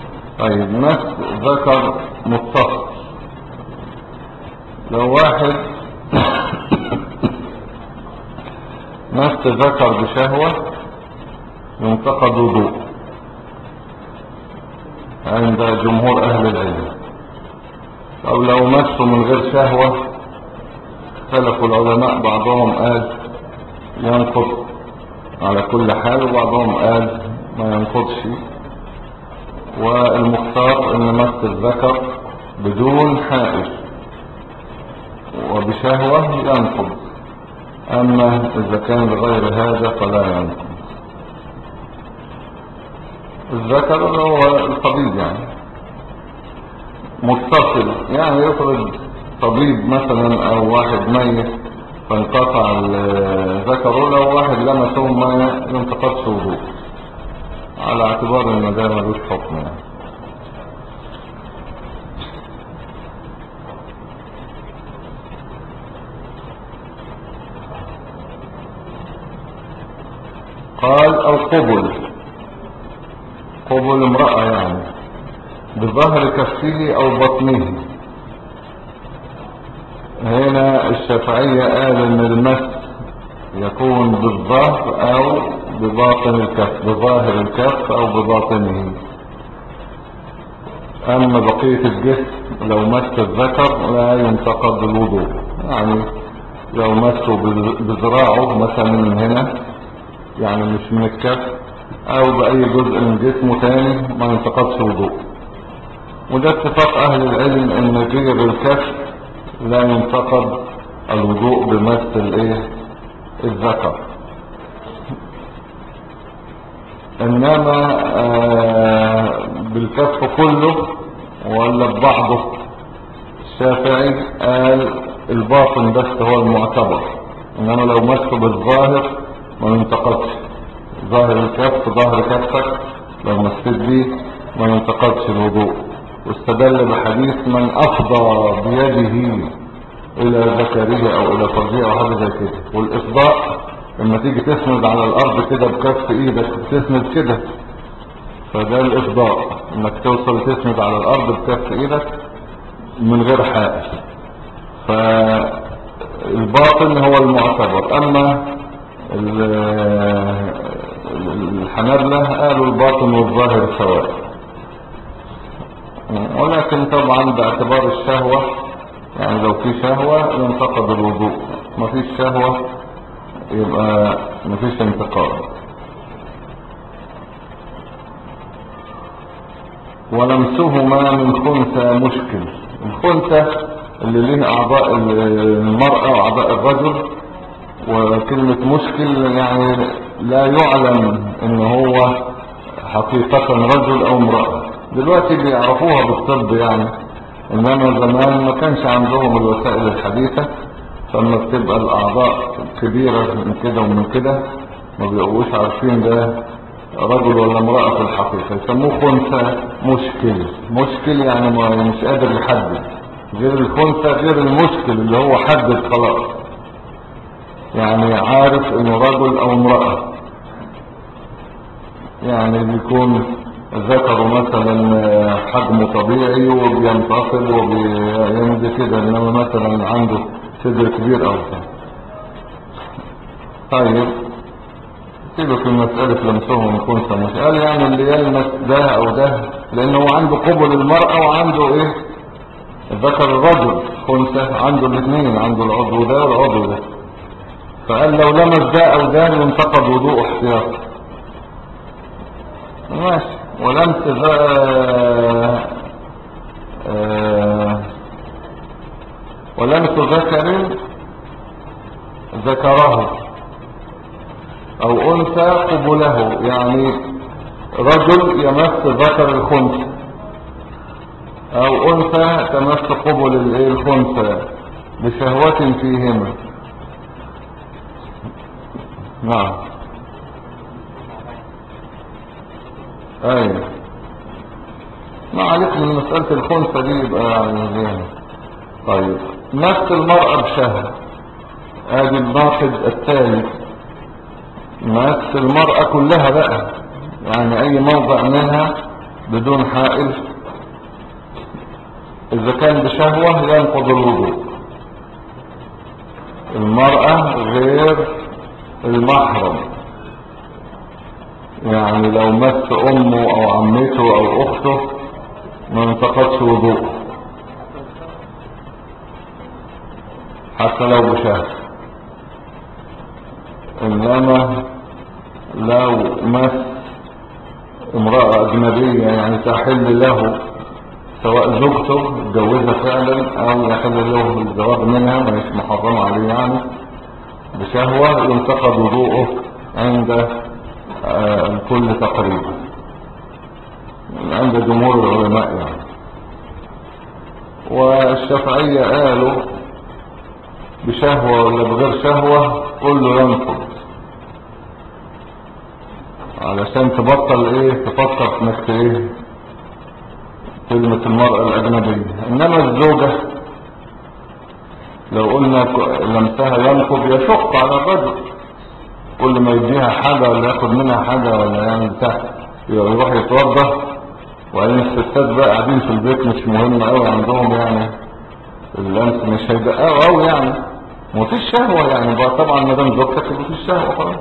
طيب مس ذكر متصل، لو واحد مس ذكر بشهوة ينتقد وضوء عند جمهور أهل العلم. أو لو مسه من غير شهوة اختلفوا العلماء، بعضهم قال ينقض على كل حال وبعضهم قال ما ينقضش، والمختار ان مس الذكر بدون حائل وبشهوة ينقض، اما اذا كان لغير هذا فلا ينقض. الذكر هو الطبيب يعني متصل، يعني يفرض طبيب مثلا او واحد ميت فانقطع الذكر، لو واحد لمسه ما ينتقضش وضوء على اعتبار ان ده ملوش حكم يعني. قال او قبل امرأة يعني بظهر كفه او بطنه. هنا الشافعية قال ان المس يكون بالظهر او بباطن الكف، بظاهر الكف او بباطنه. اما بقية الجسم لو مس الذكر لا ينتقض الوضوء، يعني لو مسه بذراعه مثلا من هنا يعني مش من الكف او باي جزء من جسمه تاني ما ينتقضش وضوء. وده اتفاق اهل العلم ان غير الكف لا ينتقض الوضوء بمس الذكر. انما بالكف كله ولا ببعضه، الشافعي قال الباطن بس هو المعتبر، انما لو مسه بالظاهر ما ينتقضش. ظاهر الكف ظاهر كفك لو مسيت بيه ما ينتقضش الوضوء. واستدل بحديث من افضى بيده الى ذكره او الى فرجه او حاجه زي كده. والافضاء لما تيجي تسند على الارض كده بكف ايدك بتسند كده، فده الافضاء، انك توصل تسند على الارض بكف ايدك من غير حائل. فالباطن هو المعتبر. اما الحنابلة قالوا الباطن والظاهر سواء، ولكن طبعا باعتبار الشهوة، يعني لو في شهوة ينتقض الوضوء، ما فيش شهوة يبقى ما فيش انتقاد. ولمسهما من خنثى مشكل. الخنثى اللي ليه اعضاء المرأة واعضاء الرجل، وكلمة مشكل يعني لا يعلم ان هو حقيقة رجل او امرأة. دلوقتي بيعرفوها بالطب يعني، انما زمان ما كانش عندهم الوسائل الحديثة، فلما بتبقى الاعضاء كبيرة من كده ومن كده ما بيبقوش عارفين ده رجل ولا امرأة في الحقيقة، يسموه خنثى مشكل يعني مش قادر يحدد. غير الخنثى غير المشكل اللي هو حدد خلاص، يعني عارف انه رجل او امرأة، يعني بيكون ذكره مثلا حجمه طبيعي وبينتصل وبيمضي كده، انما مثلا عنده صدر كبير او كده. طيب سيبك من مسألة لمسهم الخنثى مش قال يعني اللي يلمس ده او ده، لانه هو عنده قبل المرأة وعنده ذكر الرجل خنثى، عنده الاثنين، عنده العضو ده والعضو ده. فقال لو لمس ده او ده ينتقض وضوء احتياطي ماشي. ولمس ولمس ذكره او انثى قبله، يعني رجل يمس ذكر الخنثى او انثى تمس قبل الخنثى بشهوة فيهما. نعم ايوه، ما عليك من مسألة الخنثى دي يبقى يعني. طيب نفس المرأة بشهوة، ادي الناقد الثالث. نفس المرأة كلها بقى، يعني اي موضع منها بدون حائل إذا كان بشهوة ينقض الوضوء. المرأة غير المحرم، يعني لو مس أمه أو عمته أو أخته ما انتقضش وضوء حتى لو بشهوة. إنما لو مس امرأة أجنبية يعني تحل له، سواء زوجته اتجوزها فعلا أو يحل له الزواج منها مش محرم عليه يعني بشهوة، ينتقد وضوءه عند الكل تقريبا، عند جمهور العلماء يعني. والشافعية قالوا بشهوة ولا بغير شهوة كله ينقض، علشان تبطل تفكر انك كلمة المرأة الأجنبية. إنما الزوجة لو قلنا لمسها ينقض يشق على الرجل، كل ما يديها حاجة ولا ياخد منها حاجة ولا يعني بتاع يروح يتوضى. وبعدين الستات بقى قاعدين في البيت مش مهم قوي عندهم يعني اللمس، مش هيدققوا قوي يعني، مفيش شهوة يعني بقى. طبعا ما دام زوجتك مفيش شهوة خلاص.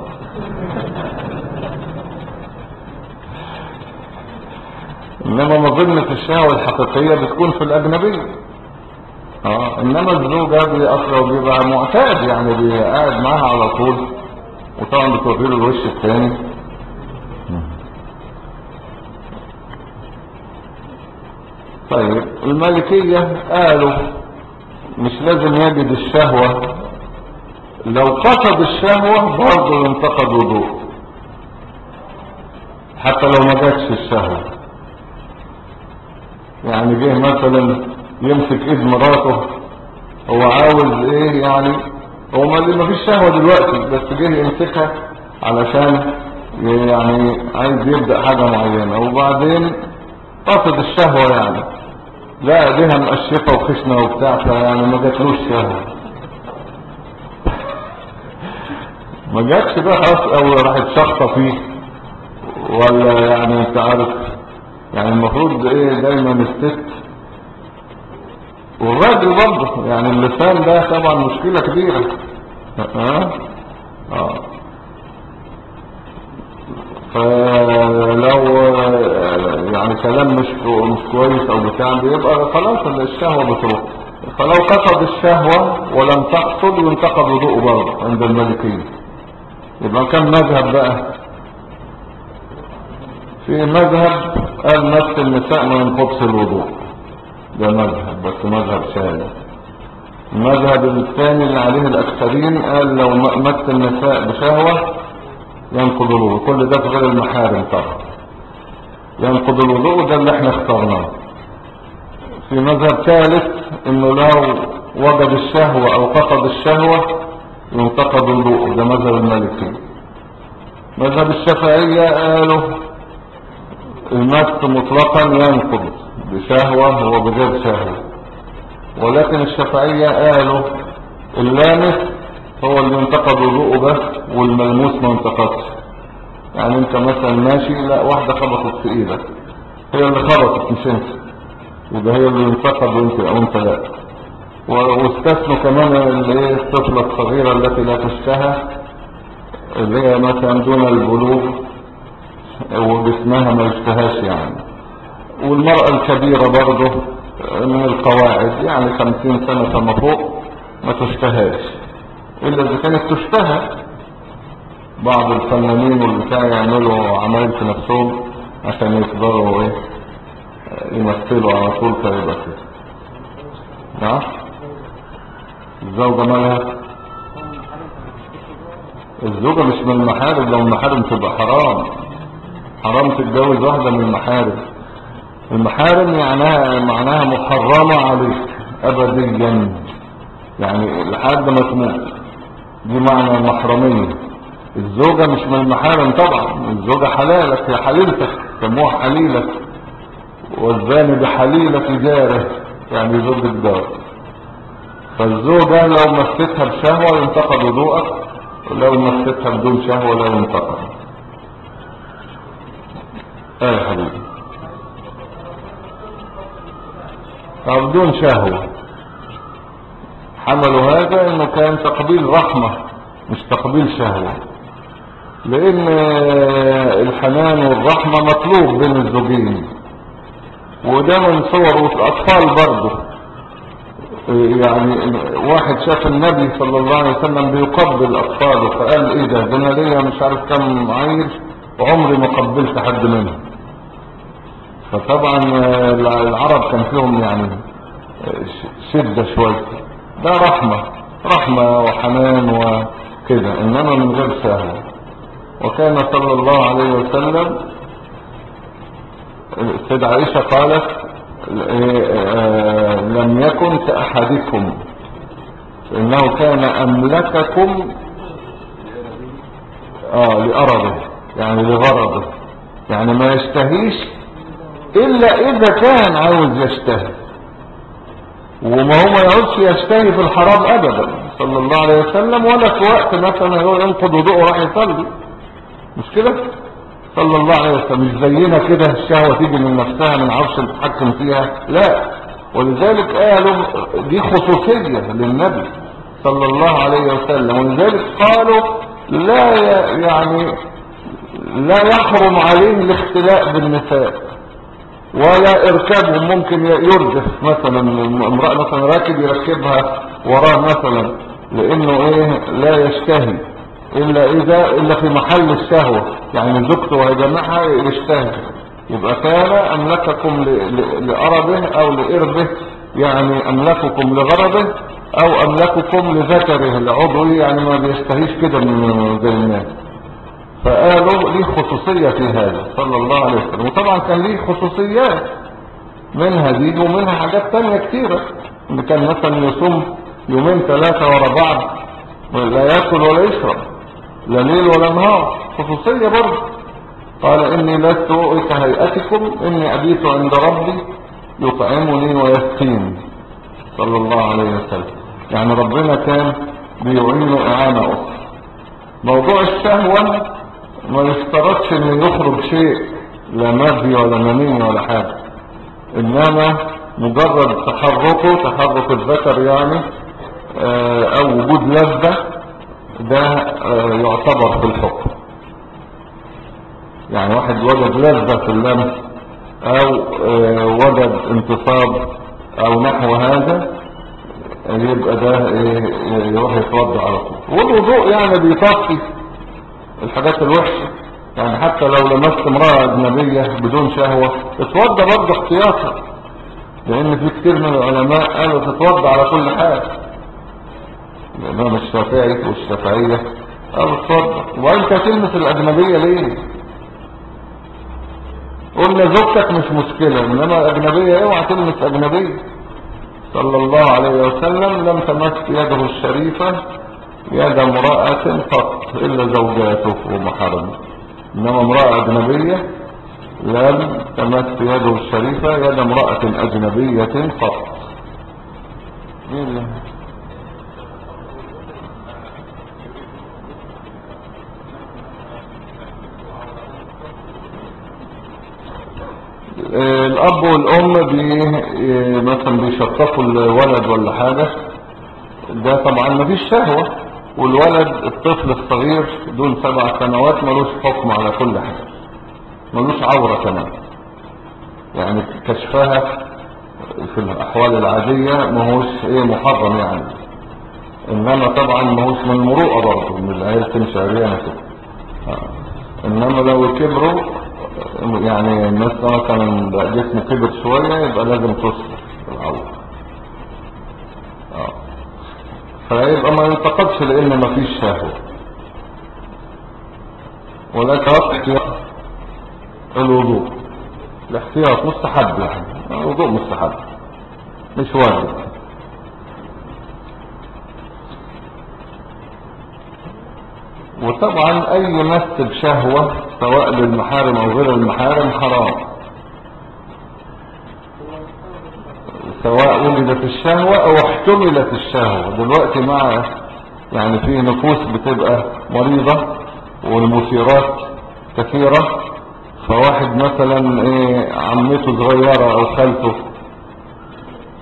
انما مظنة الشهوة الحقيقية بتكون في الاجنبية. انما الزوجة بيأثر وبيبقى معتاد يعني بيقعد معها على طول، وطبعا بتوريله الوش الثاني. طيب المالكية قالوا مش لازم يجد الشهوة، لو قصد الشهوة برضه ينتقد وضوء حتى لو ما جاتش الشهوة. يعني جه مثلا يمسك ايد مراته، هو عاوز يعني، هو ما فيش شهوة دلوقتي بس جه يمسكها علشان يعني عايز يبدأ حاجة معينة، وبعدين قصد الشهوة يعني لا ايديها مقشفة وخشنة وبتاع، فيعني ما جاتلوش شهوة، ما جاتش بقى خلاص، او راحت شخطة فيه ولا يعني انت عارف يعني. المفروض دايما الست والراجل برضه يعني اللسان ده طبعا مشكلة كبيرة. فلو يعني كلام مش كويس او بتاع بيبقى خلاص الشهوة بتروح. فلو قصد الشهوة ولم تحصل ينتقد وضوءه برضه عند المالكية. يبقى كم مذهب بقى؟ في مذهب قال مس النساء ما ينقضش الوضوء، ده مذهب بس مذهب شاذ. المذهب الثاني اللي عليه الاكثرين قال لو مس النساء بشهوة ينقض الوضوء، كل ده في غير المحارم طبعا ينقض الوضوء، ده اللي احنا اخترناه. في مذهب ثالث انه لو وجد الشهوة او قصد الشهوة ينتقد الوضوء، ده مذهب المالكي. مذهب الشافعية قالوا المس مطلقا ينقض بشهوة وبغير شهوة، ولكن الشافعية قالوا اللامس هو اللي ينتقد وضوءه بس، والملموس ما ينتقدش. يعني انت مثلا ماشي لا واحدة خبطت في ايدك، هي اللي خبطت مش انت، يبقى هي اللي ينتقد وانت لا. واستثنوا كمان الطفلة الصغيرة التي لا تشتهى، اللي هي مثلا دون البلوغ وجسمها ما يشتهاش يعني. والمرأة الكبيرة برضه من القواعد يعني 50 سنة فما فوق ما تشتهاش، إلا إذا كانت تشتهى. بعض الفنانين والبتاع يعملوا عمايل في نفسهم عشان يفضلوا يمثلوا على طول فيبقى كده. نعم الزوجة مالها؟ الزوجة مش من المحارم، لو المحارم تبقى حرام تتجوز واحدة من المحارم. المحارم معناها محرمة عليك أبديا يعني لحد ما تموت، دي معنى المحرمية. الزوجة مش من المحارم طبعا، الزوجة حلالك، هي حليلتك، سموها حليلك، والزاني بحليلة جاره يعني زوج الدار. فالزوجة لو مستها بشهوة ينتقد وضوءك، ولو مستها بدون شهوة لا ينتقد. يا حبيبي أو بدون شهوة. حملوا هذا انه كان تقبيل رحمة مش تقبيل شهوة، لان الحنان والرحمة مطلوب بين الزوجين، وده من صور الاطفال برضه. يعني واحد شاف النبي صلى الله عليه وسلم بيقبل اطفاله فقال ايه ده انا ليا مش عارف كم عيل وعمري ما قبلت حد منهم. فطبعا العرب كان فيهم يعني شدة شوية. ده رحمة وحنان وكده، انما من غير شهوة. وكان صلى الله عليه وسلم، السيدة عائشة قالت لم يكن كأحدكم إنه كان أملككم لأرضه، يعني لغرضه، يعني ما يشتهيش إلا إذا كان عاوز يشتهي، وما هو ما يعودش يشتهي في الحرام أبدا صلى الله عليه وسلم، ولا في وقت مثلا هو ينقض وضوءه راح يصلي، مش كده صلى الله عليه وسلم. مش زينا كده الشهوة تيجي من نفسها ما نعرفش نتحكم فيها، لا. ولذلك قالوا دي خصوصية للنبي صلى الله عليه وسلم، ولذلك قالوا لا يعني لا يحرم عليه الاختلاء بالنساء ولا اركابهم. ممكن يرجف مثلا امرأة مثلا راكب يركبها وراه مثلا، لانه لا يشتهي الا في محل الشهوة، يعني زوجته وهيجمعها يشتهي. يبقى كان املككم لأربه او لإربه، يعني املككم لغرضه او املككم لذكره لعضوه، يعني ما بيشتهيش كده من زي الناس. فقالوا ليه خصوصية في هذا صلى الله عليه وسلم. وطبعا كان ليه خصوصيات، منها دي ومنها حاجات تانية كتيرة. ان كان مثلا يصوم يومين ثلاثة ورا بعض لا يأكل ولا يشرب لا ليل ولا نهار، خصوصية برضه. قال إني لست كهيئتكم إني أبيت عند ربي يطعمني ويسقيني صلى الله عليه وسلم. يعني ربنا كان بيعينه إعانة أخرى. موضوع الشهوة ما يشترطش إنه يخرج شيء لا مادي ولا مني ولا حاجة، إنما مجرد تحرك الذكر يعني أو وجود لذة، ده يعتبر في الحكم. يعني واحد وجد لذة في اللمس او وجد انتصاب او نحو هذا، يبقى ده يروح يتوضى على طول. والوضوء يعني بيطفي الحاجات الوحشة. يعني حتى لو لمست امرأة اجنبية بدون شهوة اتوضى برضه احتياطا، لان في كتير من العلماء قالوا تتوضى على كل حال. الامام الشافعي والشافعية قالوا اتوضى. وانت تلمس الاجنبية ليه؟ قلنا زوجتك مش مشكلة، انما اجنبية اوعى تلمس اجنبية. صلى الله عليه وسلم لم تمس يده الشريفة يد امرأة قط الا زوجاته ومحارمه، انما امرأة اجنبية لم تمس يده الشريفة يد امرأة اجنبية قط. الاب والام مثلا بيشطفوا الولد ولا حاجة، ده طبعا مفيش شهوة. والولد الطفل الصغير دون 7 سنوات ملوش حكم على كل حاجة، ملوش عورة كمان. يعني كشفها في الاحوال العادية مهوش محرم يعني، انما طبعا مهوش من المروءة برضه من العيال تمشي عريانة كده. انما لو كبروا يعني مثلا جسمه كبر شوية يبقى لازم تستر العورة. فيبقى ما ينتقدش لان ما فيش شهوة، ولا احتياط. الوضوء الاحتياط مستحب، يعني الوضوء مستحب مش واجب. وطبعا اي مس بشهوة سواء للمحارم او غير المحارم حرام، سواء وجدت الشهوة او احتملت الشهوة. دلوقتي مع يعني في نفوس بتبقى مريضة والمثيرات كثيرة، فواحد مثلا عمته صغيرة او خالته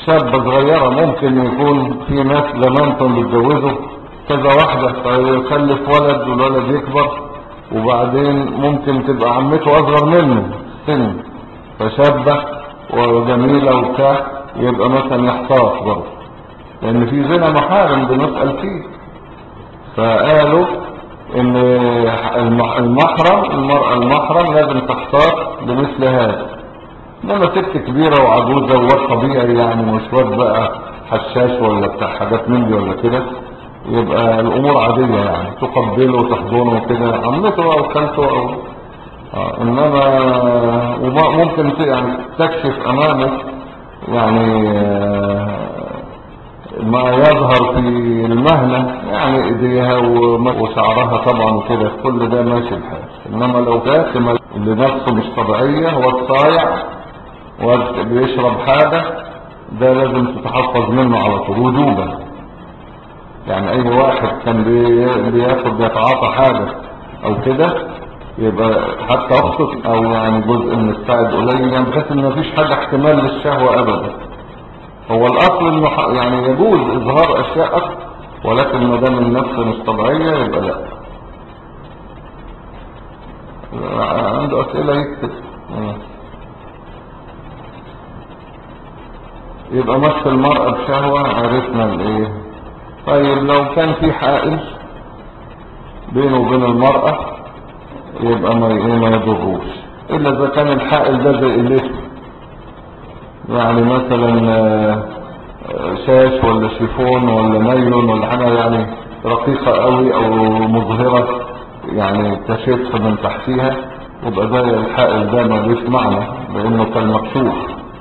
شابة صغيرة، ممكن يكون في ناس زمان كانوا بيتجوزوا كذا واحدة فيخلف ولد والولد يكبر، وبعدين ممكن تبقى عمته أصغر منه سن، فشابة وجميلة وبتاع، يبقى مثلا يحتاط برضه، لأن في زنا محارم بنسأل فيه. فقالوا إن المحرم، المرأة المحرم لازم تحتاط بمثل هذا. انما ست كبيرة وعجوزة وواد طبيعي يعني، مش واد بقى حشاش ولا بتاع حاجات من دي ولا كده، يبقى الامور عادية يعني، تقبله وتحضنه وكده، عمته او خالته او انما وممكن يعني تكشف امامه يعني ما يظهر في المهنة، يعني ايديها وشعرها طبعا وكده، كل ده ماشي الحال. انما لو كانت اللي نفسه مش طبيعية، هو الصايع وبيشرب حاجة، ده لازم تتحفظ منه على طول وجوبا. يعني اي واحد كان بياخد يتعاطى حاجة او كده، يبقى حتى اخطط او يعني جزء من الساعد قليل، يعني بحيث ان مفيش حاجة احتمال للشهوة ابدا. هو الاصل انه يعني يجوز اظهار اشياء اكتر، ولكن ما دام النفس مش طبيعية يبقى لا. عنده اسئلة يكتب. يبقى مس المرأة بشهوة، عرفنا الايه. طيب لو كان في حائل بينه وبين المرأة، يبقى ما يضروش، الا اذا كان الحائل ده زي الليل، يعني مثلا شاش ولا شيفون ولا نايلون ولا حاجة يعني رقيقة قوي او مظهرة، يعني تشف من تحتها، يبقى زي الحائل ده ملوش معنى لانه كان مكشوف.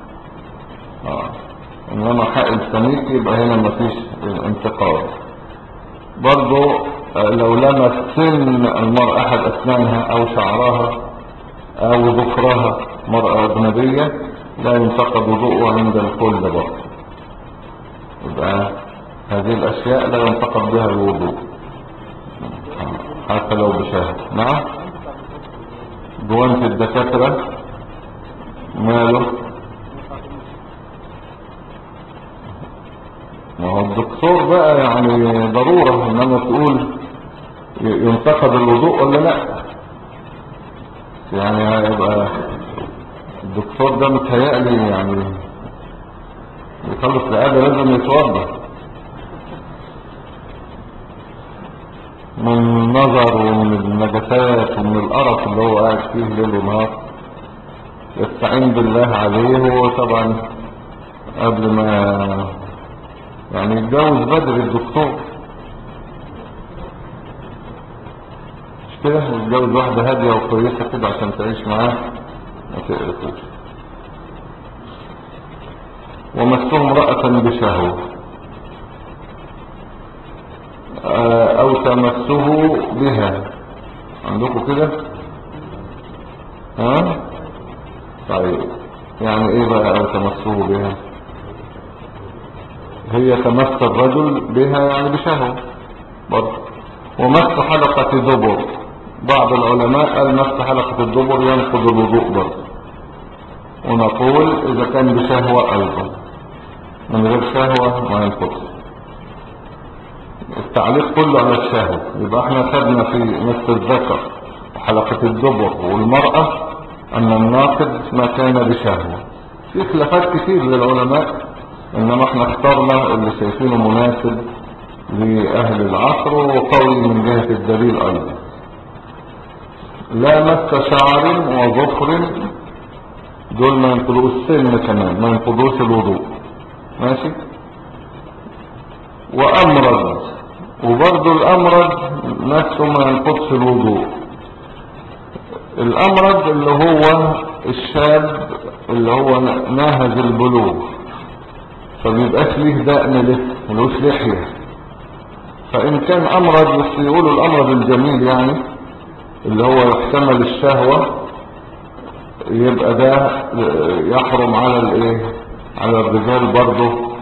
انما حائل سميك يبقى هنا مفيش انتقاد. برضو لو لمس سن المرأة احد اسنانها او شعرها او ذكرها، مرأة اجنبية، لا ينتقد وضوءه عند الكل برضو. يبقى هذه الاشياء لا ينتقد بها الوضوء حتى لو بشهوة. نعم. جوانت الدكاترة ماله؟ ما هو الدكتور بقى يعني ضرورة، انما تقول ينتقد الوضوء ولا لا، يعني هيبقى الدكتور ده متهيألي يعني يخلص العادة لازم يتوضا من النظر ومن النجاسات ومن القرف اللي هو قاعد فيه ليل ونهار، يستعين بالله عليه. هو طبعا قبل ما يعني يتجوز بدري الدكتور، مش كده، يتجوز واحدة هادية وكويسة كده عشان تعيش معاه ما تقرفوش. ومسه امرأة بشهوة او تمسه بها، عندكم كده؟ ها طيب، يعني ايه بقى او تمسه بها؟ هي تمس الرجل بها يعني بشهوة برضه. ومس حلقة دبر، بعض العلماء قال مس حلقة الدبر ينقض الوضوء برضه، ونقول اذا كان بشهوة ايضا، من غير شهوة ما ينقض. التعليق كله على الشهوة. يبقى احنا خدنا في مس الذكر وحلقة الدبر والمرأة ان الناقض ما كان بشهوة. في خلافات كتير للعلماء، انما احنا اخترنا اللي شايفينه مناسب لأهل العصر وقوي من جهة الدليل ايضا. لا مس شعر وظفر، دول ما ينقضوش السن كمان، ما ينقضوش الوضوء، ماشي. وامرض، وبرضو الامرض نفسه ما ينقضش الوضوء. الامرض اللي هو الشاب اللي هو ناهز البلوغ، فبيبقاش ليه دقن لسه، ملوش لحية، فان كان امرض، بس يقولوا الامرض الجميل يعني اللي هو يحتمل الشهوة، يبقى ده يحرم على الايه، على الرجال برضه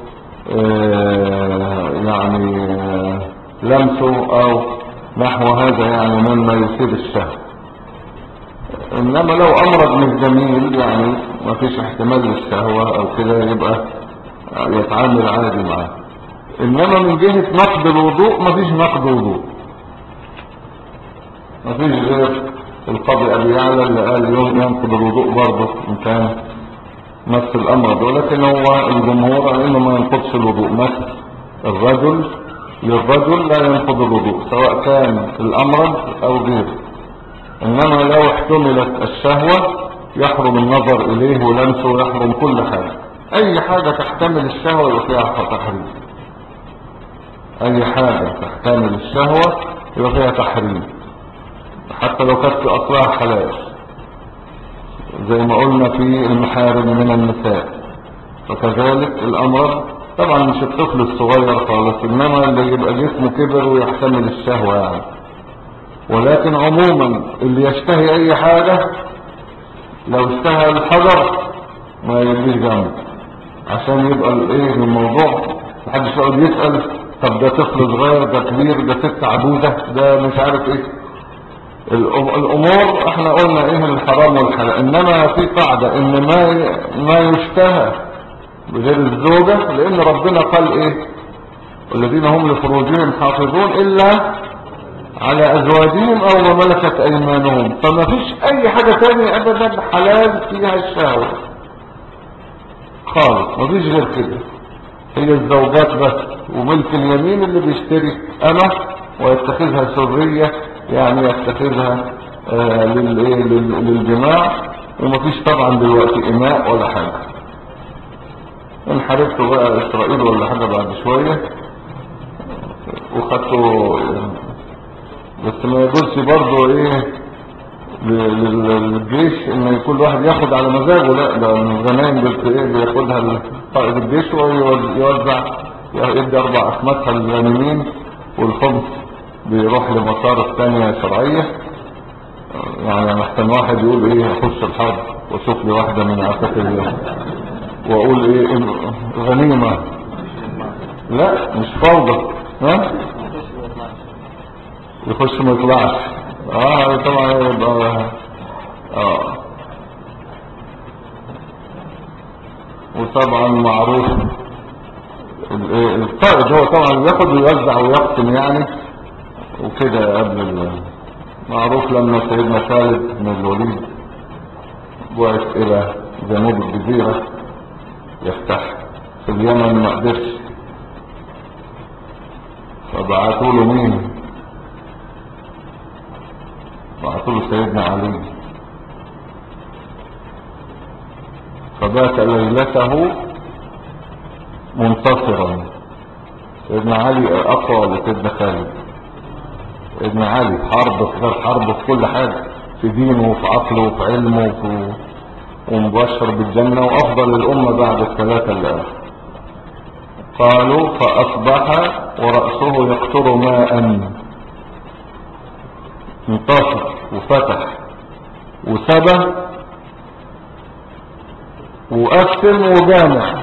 يعني لمسه او نحو هذا، يعني مما يثير الشهوة. انما لو امرض مش جميل يعني ما فيش احتمال للشهوة او كده، يبقى يتعامل عادي معاه. انما من جهة نقض الوضوء مفيش نقض وضوء، مفيش غير القاضي ابي يعلى اللي قال يوم ينقض الوضوء برضه ان كان نفس الامر ده، ولكن هو الجمهور على انه ما ينقضش الوضوء. مثل الرجل للرجل لا ينقض الوضوء سواء كان الامرض او غيره، انما لو احتملت الشهوة يحرم النظر اليه ولمسه، يحرم كل حاجة. اي حاجة تحتمل الشهوة يبقى فيها تحريم، اي حاجة تحتمل الشهوة يبقى فيها تحريم، حتى لو كانت في اصلها حلال، زي ما قلنا في المحارم من النساء. فكذلك الامر طبعا مش الطفل الصغير خالص، انما اللي يبقى جسمه كبر ويحتمل الشهوة يعني. ولكن عموما اللي يشتهي اي حاجة لو اشتهى الحجر ما يجيش جنبه، عشان يبقى الايه الموضوع محدش يقعد يسأل طب ده طفل صغير، ده كبير، ده ست عجوزة، ده مش عارف ايه. الامور احنا قلنا ايه الحرام والحلال، انما في قاعدة ان ما يشتهى بغير الزوجة، لان ربنا قال ايه والذين هم لفروجهم حافظون الا على ازواجهم او ما ملكت ايمانهم. فما فيش اي حاجة تانية ابدا حلال فيها الشهوة خالص، ما فيش غير كده، هي الزوجات بس. وملك اليمين اللي بيشتري امه ويتخذها سرية، يعني يتخذها للجماع. ومفيش طبعا دلوقتي اماء ولا حاجة. ان حاربتوا بقى اسرائيل ولا حاجة بعد شوية وخدتوا، بس ما يقولش برضو ايه للجيش ان كل واحد ياخد على مزاجه، لا ده الغنائم بياخدها قائد الجيش ويوزع، يدي 4 أخماسها للغانمين، والخمس بيروح لمصارف تانية شرعية. يعني محتاج واحد يقول ايه اخش الحرب واشوف لي واحدة من عساكر واقول ايه غنيمة، لا مش فوضى، ها يخش ما يطلعش. طبعا يبقى وطبعا معروف القائد هو طبعا ياخد ويوزع ويقسم يعني وكده. قبل معروف لما سيدنا خالد بن الوليد بعث الى جنوب الجزيرة يفتح في اليمن ما قدرش، فبعثوا له مين؟ بعثوا له سيدنا علي، فبات ليلته منتصرا. سيدنا علي اقوى ولا سيدنا خالد؟ سيدنا علي حرب في غير حرب في كل حاجة، في دينه وفي عقله وفي علمه ومبشر بالجنة وافضل الامة بعد الثلاثة اللي قالوا. قالوا فاصبح ورأسه يقطر ماء، انتصر وفتح وسبى وقسم وجامع،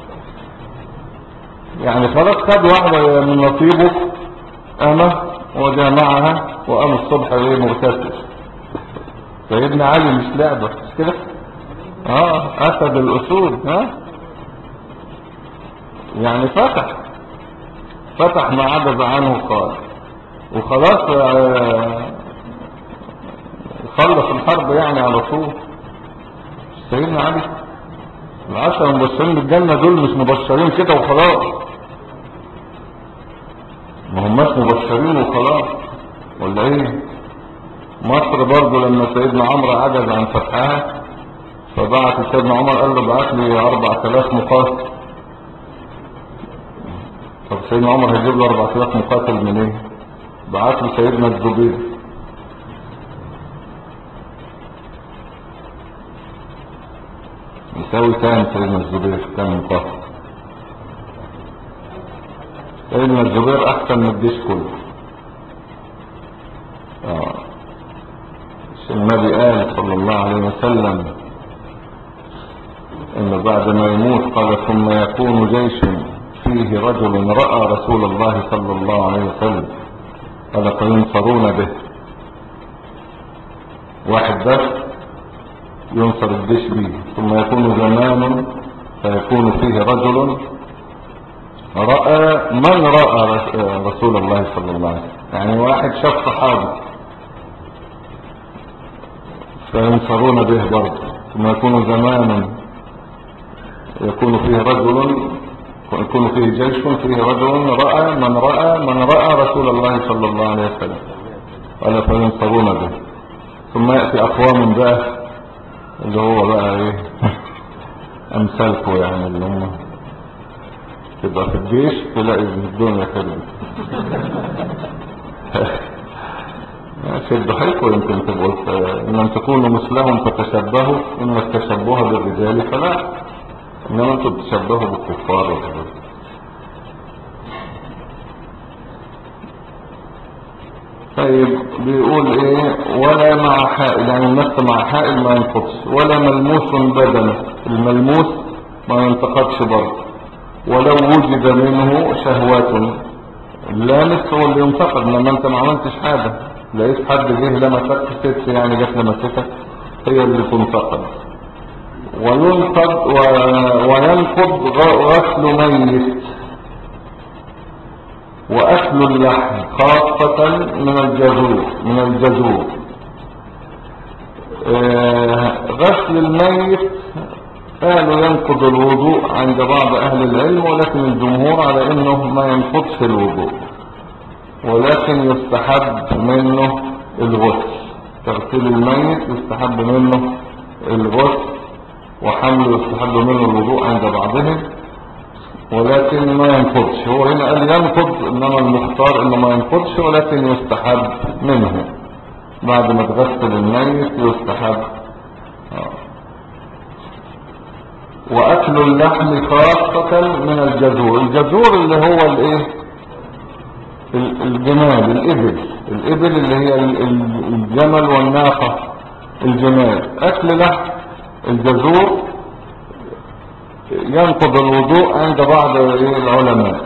يعني خلاص خد واحدة من نصيبه أمه وجامعها وقام الصبح مغتسل. سيدنا علي مش لعبة مش كده، أسد الأسود، يعني فتح ما عجز عنه قال، وخلاص خلص الحرب يعني على طول. سيدنا علي 10 مبشرين بالجنة دول مش مبشرين كده وخلاص، ما هماش مبشرين وخلاص ولا ايه؟ مصر برضو لما سيدنا عمرو عجز عن فتحها فبعت سيدنا عمر قال له بعت لي 4000 مقاتل. طب سيدنا عمر هيجيب له 4000 مقاتل من ايه؟ بعت له سيدنا الزبير. يساوي كام سيدنا الزبير؟ كام مقاتل؟ سيدنا الزبير احسن من الجيش كله. النبي قال صلى الله عليه وسلم ان بعد ما يموت قال ثم يكون جيش فيه رجل رأى رسول الله صلى الله عليه وسلم قال فينصرون به. واحد بس ينصر الجيش به. ثم يكون زمان فيكون فيه رجل رأى من رأى رسول الله صلى الله عليه وسلم، يعني واحد شاف صحابي فينصرون به برضه. ثم يكون زمانا يكون فيه رجل، يكون فيه جيش فيه رجل رأى من رأى رسول الله صلى الله عليه وسلم قال فينصرون به. ثم يأتي أقوام بقى اللي هو بقى ايه امثالكم، يعني اللي هم تبقى في الجيش تلاقي الدنيا كده شدوا حيلكم يمكن تبقوا ان لم تكونوا مثلهم فتشبهوا، ان التشبه بالرجال فلا، انما انتم تشبهوا بالكفار وكذا. طيب بيقول ايه؟ ولا مع حائل، يعني المس مع حائل ما ينقضش، ولا ملموس بدنه، الملموس ما ينتقدش برضه، ولو وجد منه شهوات. اللامس هو اللي ينتقد، لما انت ما عملتش حاجة لقيت حد جه لمسك ست، يعني جت لمستك، هي اللي تنتقد. وينقض غسل ميت وأكل اللحم خاصة من الجذور. غسل الميت قالوا ينقض الوضوء عند بعض أهل العلم، ولكن الجمهور على أنه ما ينقضش الوضوء، ولكن يستحب منه الغسل. تغسيل الميت يستحب منه الغسل، وحمله يستحب منه الوضوء عند بعضهم، ولكن ما ينقضش. هو هنا قال ينقض، انما المختار انه ما ينقضش، ولكن يستحب منه بعد ما تغسل الميت يستحب. واكل اللحم خاصة من الجذور. الجذور اللي هو الايه؟ الجمال، الابل اللي هي الجمل والناقة، الجمال. اكل لحم الجذور ينقض الوضوء عند بعض العلماء.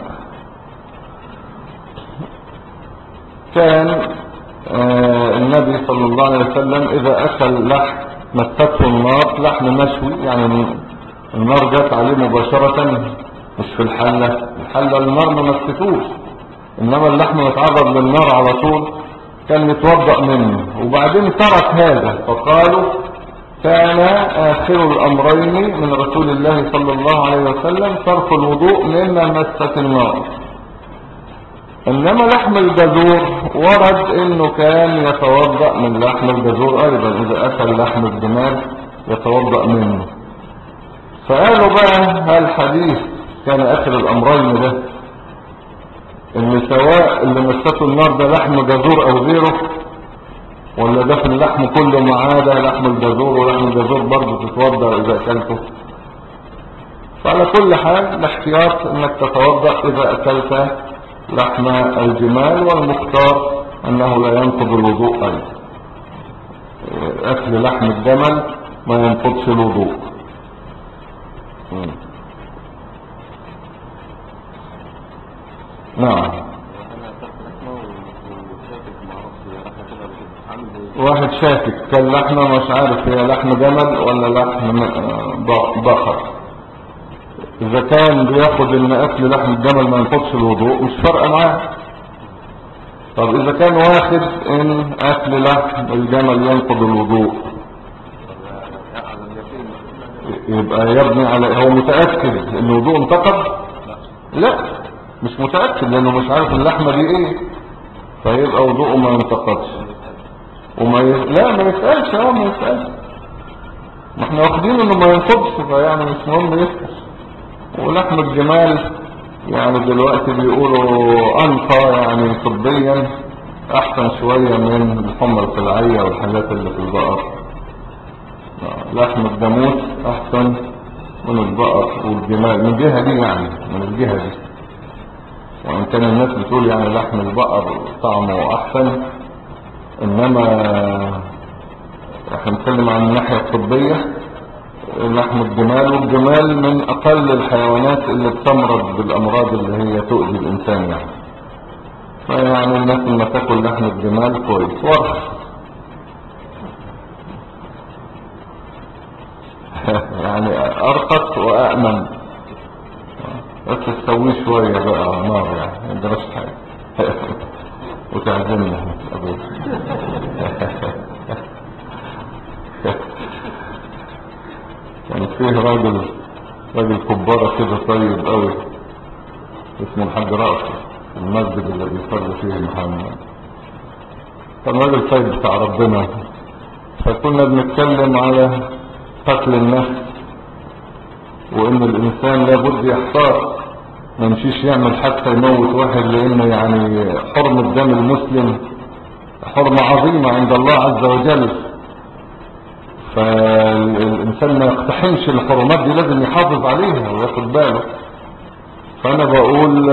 كان النبي صلى الله عليه وسلم إذا أكل لحم مسته النار، لحم مشوي، يعني النار جات عليه مباشرة، مش في الحلة النار ما مستوش، إنما اللحم متعرض للنار على طول، كان يتوضأ منه. وبعدين ترك هذا، فقالوا كان آخر الأمرين من رسول الله صلى الله عليه وسلم ترك الوضوء مما مست النار. إنما لحم الجذور ورد إنه كان يتوضأ من لحم الجذور أيضا، إذا أكل لحم الجمال يتوضأ منه. فقالوا بقى هل الحديث كان آخر الأمرين ده إن سواء اللي مسته النار ده لحم جذور أو غيره، ولا ده في اللحم كله ما عدا لحم الجذور، ولحم الجذور برضه تتوضأ إذا أكلته؟ فعلى كل حال الاحتياط انك تتوضأ إذا أكلت لحم الجمال، والمختار أنه لا ينقض الوضوء أيضا. أكل لحم الجمل ما ينقضش الوضوء. نعم. واحد شاكك كان لحمة مش عارف هي لحم جمل ولا لحم بقر، اذا كان بياخد ان اكل لحم الجمل ما ينقضش الوضوء مش فارقه معاه. طب اذا كان واخد ان اكل لحم الجمل ينقض الوضوء، يبقى يبني على هو متأكد ان الوضوء انتقض؟ لا، مش متأكد لانه مش عارف اللحمة دي ايه، فيبقى وضوءه ما ينتقضش. لا ما يسألش، ما يسألش، ما احنا واخدين انه ما ينقضش، فيعني مش مهم يسأل. ولحم الجمال يعني دلوقتي بيقولوا انقى، يعني طبيا احسن شوية من الحمى القلعية والحاجات اللي في البقر. لحم الجاموس احسن من البقر والجمال من الجهة دي، يعني من الجهة دي. وان كان الناس بتقول يعني لحم البقر طعمه احسن، انما احنا نتكلم عن الناحية الطبية. لحم الجمال، والجمال من اقل الحيوانات اللي بتمرض بالامراض اللي هي تؤذي الانسان يعني. فيعني الناس لما تاكل لحم الجمال كويس وارخص. يعني ارخص وامن، بس تسويه شوية بقى نار يعني ما جراش حاجة. وتعزمنا ابوك. كان فيه راجل كبارة كده طيب قوي اسمه الحاج رأفت، المسجد اللي بيصلي فيه محمد. كان راجل طيب بتاع ربنا. فكنا بنتكلم على قتل النفس، وان الانسان لابد يحتاط، ما يمشيش يعمل حتى يموت واحد، لانه يعني حرمة دم المسلم حرمة عظيمة عند الله عز وجل. فالإنسان ما يقتحمش الحرمات دي، لازم يحافظ عليها وياخد باله. فأنا بقول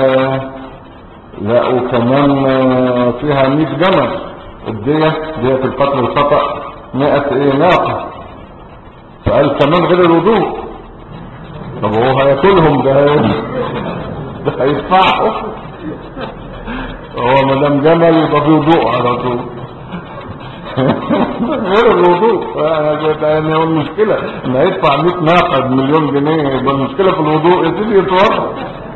لا، وكمان فيها 100 جمل، الدية دية القتل الخطأ 100 ناقة. فقال كمان غير الوضوء. طب هو هياكلهم ده هيدفعوا. هو مدام جمل يبقى في وضوء على طول. غير الوضوء يعني هو المشكلة ان هيدفع 100 ناقة ب1,000,000 جنيه، يبقى المشكلة في الوضوء. يا سيدي يتوضى،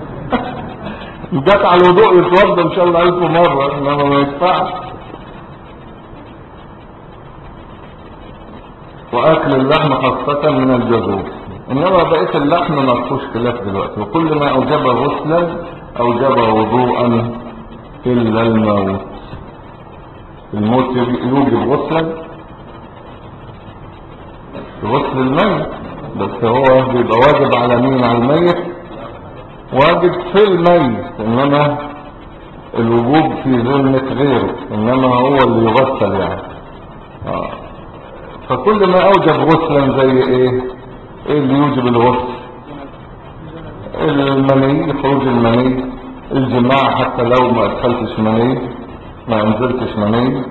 جات على الوضوء يتوضى ان شاء الله 1000 مرة، انما ما يدفعش. واكل اللحم خاصة من الجذور، انما بقية اللحم ما فيهوش خلاف دلوقتي. وكل ما اوجب غسلا اوجب وضوءا الا الموت. الموت يوجب غسلا، غسل الميت، بس هو بيبقى واجب على مين؟ على الميت، واجب في الميت، انما الوجوب في ذمة غيره، انما هو اللي يغسل يعني. فكل ما اوجب غسلا زي ايه اللي يوجب الغسل؟ المني، خروج المني، الجماع حتى لو ما ادخلتش مني، ما انزلتش مني،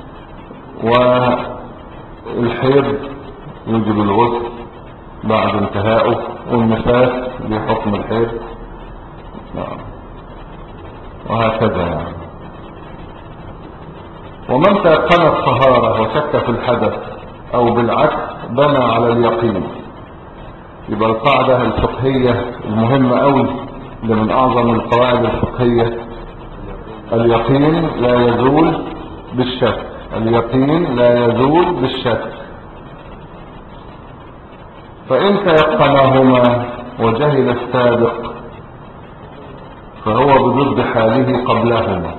والحيض يوجب الغسل بعد انتهائه، والنفاس بحكم الحيض، وهكذا يعني. ومن تيقن الطهارة وشك في الحدث او بالعكس بنى على اليقين. يبقى القاعدة الفقهية المهمة قوي اللي من اعظم القواعد الفقهية، اليقين لا يزول بالشك. اليقين لا يزول بالشك. فإن تيقنهما وجهل السابق فهو بضد حاله قبلهما.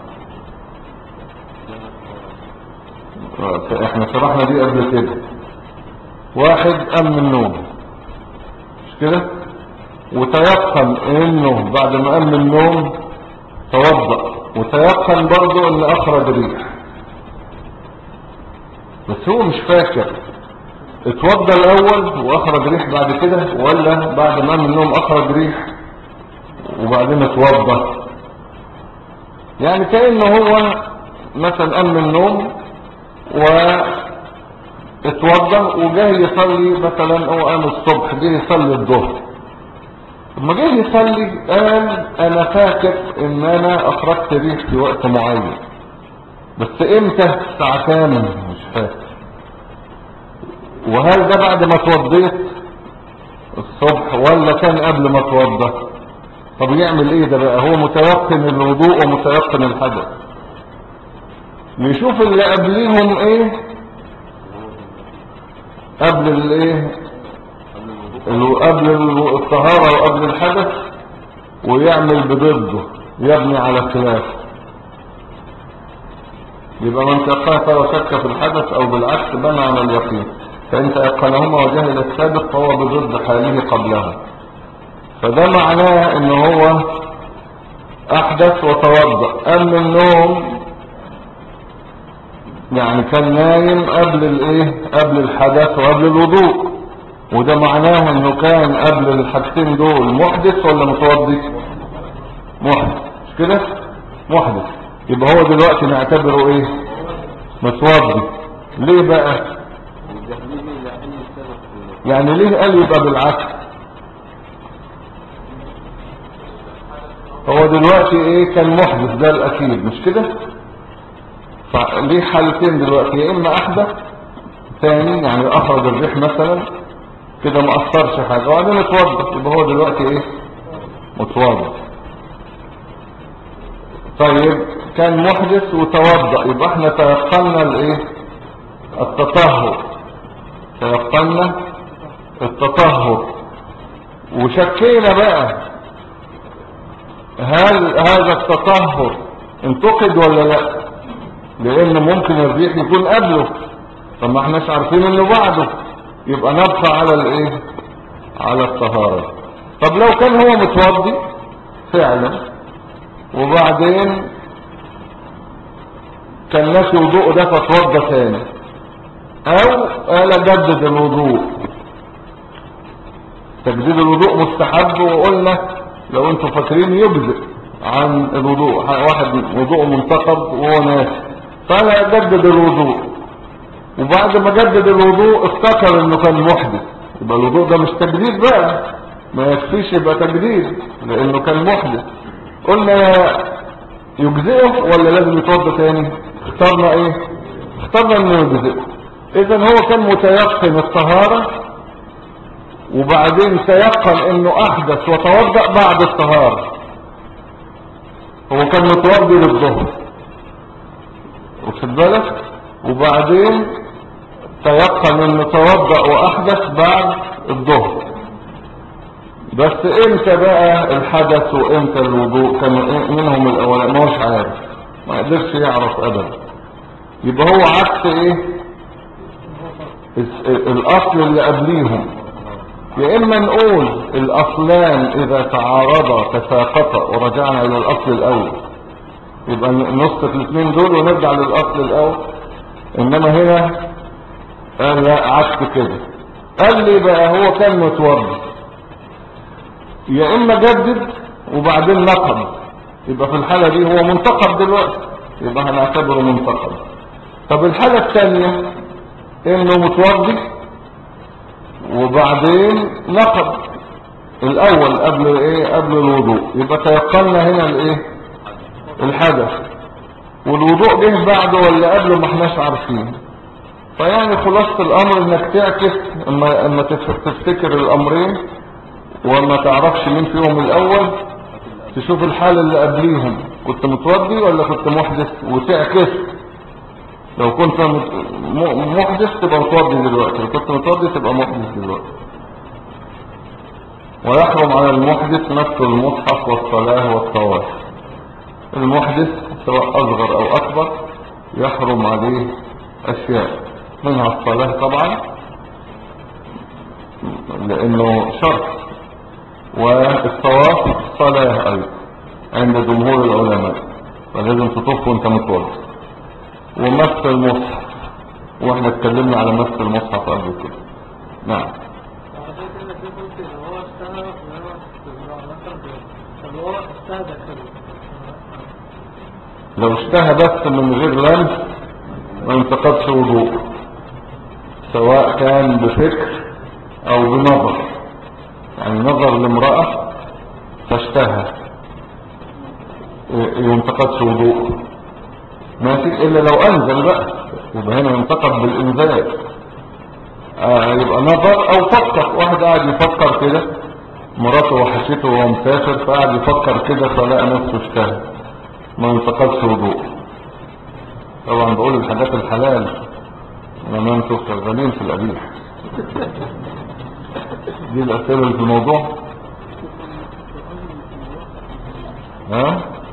احنا شرحنا دي قبل كده. واحد قام من النوم مش كده، وتيقن انه بعد ما قام من النوم توضأ، وتيقن برضه ان اخرج ريح، بس هو مش فاكر اتوضى الاول واخرج ريح بعد كده، ولا بعد ما قام من النوم اخرج ريح وبعدين اتوضى. يعني كأنه هو مثلا قام من النوم واتوضى وجاه يصلي، مثلا هو قام الصبح جه يصلي الظهر، لما جه يصلي قال انا فاكر ان انا اخرجت ريح في وقت معين، بس امتى؟ الساعة كام؟ مش فاكر. وهل ده بعد ما اتوضيت الصبح ولا كان قبل ما اتوضى؟ طب يعمل ايه ده بقى؟ هو متيقن الوضوء ومتيقن الحدث. نشوف اللي قبليهم ايه، قبل الايه، قبل الطهارة وقبل الحدث، ويعمل بضده، يبني على خلاف. يبقى من تيقن وشك في الحدث او بالعكس بنى على اليقين. فإن تيقنهما وجهل السابق فهو بضد حاله قبله. فده معناه ان هو احدث وتوضأ، قام من النوم يعني كان نايم قبل الايه، قبل الحدث وقبل الوضوء، وده معناه انه كان قبل الحاجتين دول محدث ولا متوضي؟ محدث، مش كده؟ محدث. يبقى هو دلوقتي نعتبره ايه؟ متوضي. ليه بقى؟ يعني ليه قال يبقى بالعكس؟ هو دلوقتي ايه؟ كان محدث ده الاكيد، مش كده؟ فليه حالتين دلوقتي، يا اما احدث ثاني يعني اخرج الريح مثلا، كده ما اثرش حاجة، وبعدين اتوضى، يبقى هو دلوقتي ايه؟ متوضى. طيب كان محدث وتوضأ، يبقى احنا تيقنا الايه؟ التطهر، تيقنا التطهر، وشكينا بقى هل هذا التطهر انتقد ولا لا، لان ممكن الريح يكون قبله فما احناش عارفين انه بعده، يبقى نبقى على الايه؟ على الطهارة. طب لو كان هو متوضي فعلا وبعدين كان ناسي وضوءه ده فتوضى تاني، او قال جدد الوضوء. تجديد الوضوء مستحب، وقلنا لو انتم فاكرين يجزئ عن الوضوء، واحد وضوءه منتقد وهو ناسي فلا يجدد الوضوء، وبعد ما جدد الوضوء افتكر انه كان محدث، يبقى الوضوء ده مش تجديد بقى، ما يكفيش يبقى تجديد لانه كان محدث. قلنا يجزئه ولا لازم يتوضى تاني؟ اخترنا ايه؟ اخترنا انه يجزئه. اذا هو كان متيقن الطهارة وبعدين تيقن انه احدث وتوضأ بعد الطهارة. هو كان متوضي للظهر واخد بالك، وبعدين تيقن انه توضأ واحدث بعد الظهر، بس امتى بقى الحدث وامتى الوضوء كان منهم الاولاني ما هوش عارف، ما قدرش يعرف ابدا. يبقى هو عكس ايه؟ الاصل اللي قبليهم. يا اما نقول الاصلان اذا تعارضا تساقطا ورجعنا الى الاصل الاول، يبقى نسقط الاثنين دول ونرجع للاصل الاول. انما هنا قال لا، عكس كده. قال لي بقى هو كان متوضي، يا اما جدد وبعدين نقض، يبقى في الحالة دي هو منتقد دلوقتي، يبقى هنعتبره منتقد. طب الحالة الثانية انه متوضي وبعدين نقض الاول قبل ايه؟ قبل الوضوء، يبقى تيقنا هنا الايه؟ الحدث، والوضوء جه بعده ولا قبله ما احناش عارفين. فيعني خلاصة الامر انك تعكس اما تفتكر الامرين وما تعرفش مين فيهم الاول، تشوف الحال اللي قبليهم كنت متوضي ولا كنت محدث وتعكس. لو كنت محدث تبقى متوضي دلوقتي، لو كنت متوضي تبقى محدث دلوقتي. ويحرم على المحدث مس المصحف والصلاة والطواف. المحدث سواء اصغر او اكبر يحرم عليه اشياء، منها الصلاة طبعا لانه شرط، والطواف صلاة ايضا عند جمهور العلماء، فلازم تطوف وانت متوضي. ومس المصحف، واحنا اتكلمنا على مس المصحف قبل كده. نعم. لو اشتهى بس من غير لمس ما ينتقدش وضوء، سواء كان بفكر او بنظر، يعني نظر لامرأة فاشتهى ينتقدش وضوء ماشي، الا لو انزل بقى يبقى هنا ينتقد بالانزال. يبقى نظر او فكر، واحد قاعد يفكر كده، مراته وحشته وهو مسافر فقاعد يفكر كده فلقى نفسه اشتهى، ما ينتقدش وضوء. طبعا بقول الحاجات الحلال لما انتوا شغالين في القبيح. دي الاسئله اللي في الموضوع. ها